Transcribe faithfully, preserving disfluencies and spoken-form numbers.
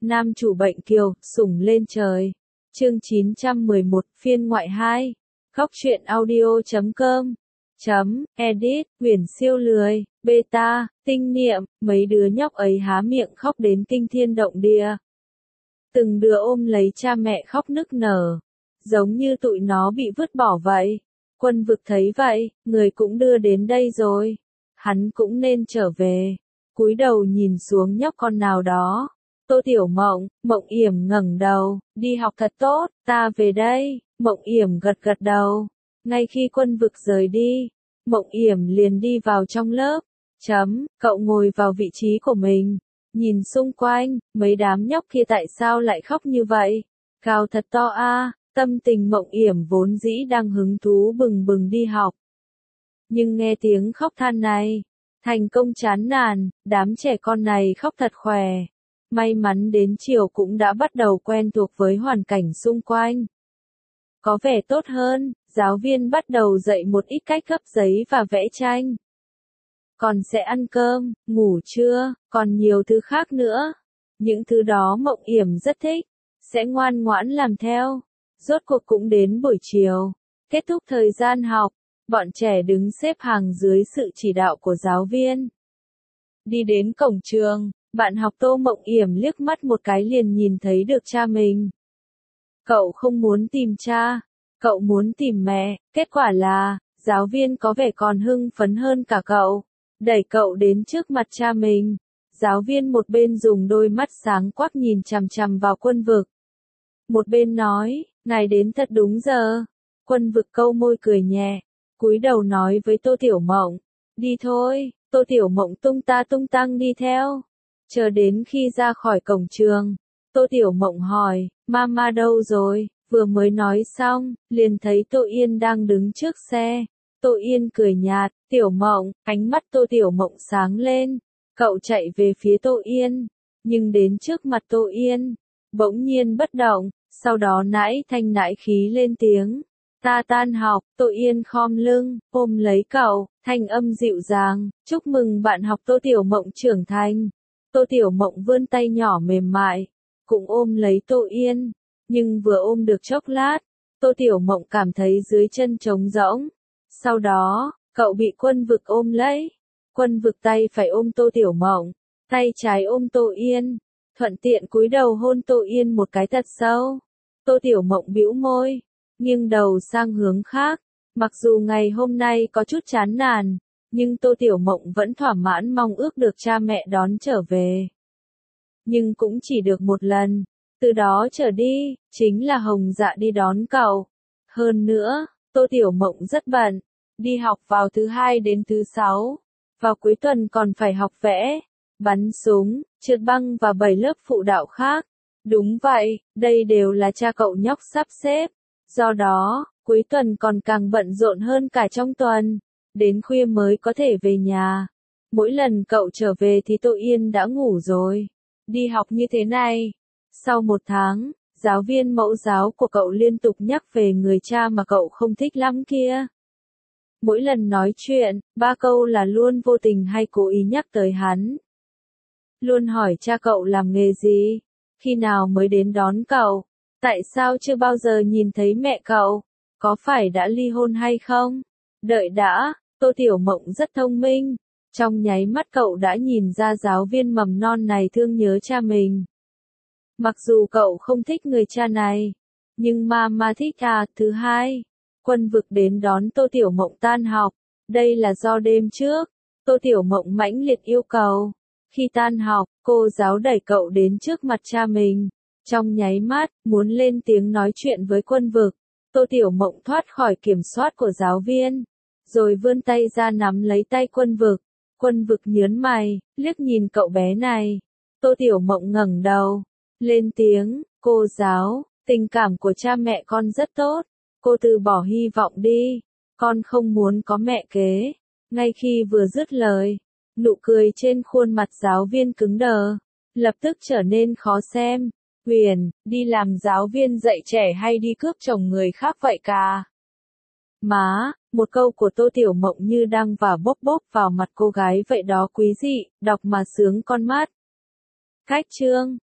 Nam chủ bệnh kiều, sủng lên trời. Chương chín trăm mười một, phiên ngoại hai. Góc truyện audio chấm com. Chấm, edit, quyển siêu lười, beta, tinh niệm, mấy đứa nhóc ấy há miệng khóc đến kinh thiên động địa. Từng đứa ôm lấy cha mẹ khóc nức nở. Giống như tụi nó bị vứt bỏ vậy. Quân vực thấy vậy, người cũng đưa đến đây rồi. Hắn cũng nên trở về. Cúi đầu nhìn xuống nhóc con nào đó. Tô Tiểu Mộng, Mộng Yểm ngẩng đầu, đi học thật tốt, ta về đây. Mộng Yểm gật gật đầu. Ngay khi quân vực rời đi, Mộng Yểm liền đi vào trong lớp. Chấm, cậu ngồi vào vị trí của mình. Nhìn xung quanh, mấy đám nhóc kia tại sao lại khóc như vậy? Cao thật to a. Tâm tình Mộng Yểm vốn dĩ đang hứng thú bừng bừng đi học. Nhưng nghe tiếng khóc than này, thành công chán nản, đám trẻ con này khóc thật khỏe. May mắn đến chiều cũng đã bắt đầu quen thuộc với hoàn cảnh xung quanh. Có vẻ tốt hơn, giáo viên bắt đầu dạy một ít cách gấp giấy và vẽ tranh. Còn sẽ ăn cơm, ngủ trưa, còn nhiều thứ khác nữa. Những thứ đó Mộng Yểm rất thích, sẽ ngoan ngoãn làm theo. Rốt cuộc cũng đến buổi chiều, kết thúc thời gian học, bọn trẻ đứng xếp hàng dưới sự chỉ đạo của giáo viên. Đi đến cổng trường, bạn học Tô Mộng Yểm liếc mắt một cái liền nhìn thấy được cha mình. Cậu không muốn tìm cha, cậu muốn tìm mẹ, kết quả là, giáo viên có vẻ còn hưng phấn hơn cả cậu, đẩy cậu đến trước mặt cha mình. Giáo viên một bên dùng đôi mắt sáng quắc nhìn chằm chằm vào Quân vực. Một bên nói, ngài đến thật đúng giờ. Quân vực câu môi cười nhẹ, cúi đầu nói với Tô Tiểu Mộng, đi thôi. Tô Tiểu Mộng tung ta tung tăng đi theo. Chờ đến khi ra khỏi cổng trường, Tô Tiểu Mộng hỏi, mama đâu rồi? Vừa mới nói xong, liền thấy Tô Yên đang đứng trước xe. Tô Yên cười nhạt, Tiểu Mộng, ánh mắt Tô Tiểu Mộng sáng lên. Cậu chạy về phía Tô Yên, nhưng đến trước mặt Tô Yên, bỗng nhiên bất động, sau đó nãi thanh nãi khí lên tiếng. Ta tan học. Tô Yên khom lưng, ôm lấy cậu, thanh âm dịu dàng, chúc mừng bạn học Tô Tiểu Mộng trưởng thành. Tô Tiểu Mộng vươn tay nhỏ mềm mại, cũng ôm lấy Tô Yên, nhưng vừa ôm được chốc lát, Tô Tiểu Mộng cảm thấy dưới chân trống rỗng. Sau đó, cậu bị Quân vực ôm lấy. Quân vực tay phải ôm Tô Tiểu Mộng, tay trái ôm Tô Yên, thuận tiện cúi đầu hôn Tô Yên một cái thật sâu. Tô Tiểu Mộng bĩu môi, nghiêng đầu sang hướng khác. Mặc dù ngày hôm nay có chút chán nản, nhưng Tô Tiểu Mộng vẫn thỏa mãn mong ước được cha mẹ đón trở về. Nhưng cũng chỉ được một lần, từ đó trở đi, chính là Hồng Dạ đi đón cậu. Hơn nữa, Tô Tiểu Mộng rất bận, đi học vào thứ hai đến thứ sáu, vào cuối tuần còn phải học vẽ, bắn súng, trượt băng và bảy lớp phụ đạo khác. Đúng vậy, đây đều là cha cậu nhóc sắp xếp. Do đó, cuối tuần còn càng bận rộn hơn cả trong tuần, đến khuya mới có thể về nhà. Mỗi lần cậu trở về thì Tô Yên đã ngủ rồi. Đi học như thế này. Sau một tháng, giáo viên mẫu giáo của cậu liên tục nhắc về người cha mà cậu không thích lắm kia. Mỗi lần nói chuyện, ba câu là luôn vô tình hay cố ý nhắc tới hắn. Luôn hỏi cha cậu làm nghề gì, khi nào mới đến đón cậu, tại sao chưa bao giờ nhìn thấy mẹ cậu, có phải đã ly hôn hay không? Đợi đã, Tô Tiểu Mộng rất thông minh, trong nháy mắt cậu đã nhìn ra giáo viên mầm non này thương nhớ cha mình. Mặc dù cậu không thích người cha này, nhưng mama thích à. Thứ hai, Quân vực đến đón Tô Tiểu Mộng tan học, đây là do đêm trước, Tô Tiểu Mộng mãnh liệt yêu cầu. Khi tan học, cô giáo đẩy cậu đến trước mặt cha mình. Trong nháy mắt, muốn lên tiếng nói chuyện với Quân vực, Tô Tiểu Mộng thoát khỏi kiểm soát của giáo viên, rồi vươn tay ra nắm lấy tay Quân vực. Quân vực nhớn mày, liếc nhìn cậu bé này. Tô Tiểu Mộng ngẩng đầu, lên tiếng, cô giáo, tình cảm của cha mẹ con rất tốt, cô từ bỏ hy vọng đi, con không muốn có mẹ kế. Ngay khi vừa dứt lời, nụ cười trên khuôn mặt giáo viên cứng đờ, lập tức trở nên khó xem. Huyền, đi làm giáo viên dạy trẻ hay đi cướp chồng người khác vậy cả? Má, một câu của Tô Tiểu Mộng như đang và bốc bốc vào mặt cô gái vậy đó quý dị, đọc mà sướng con mắt. Cách chương,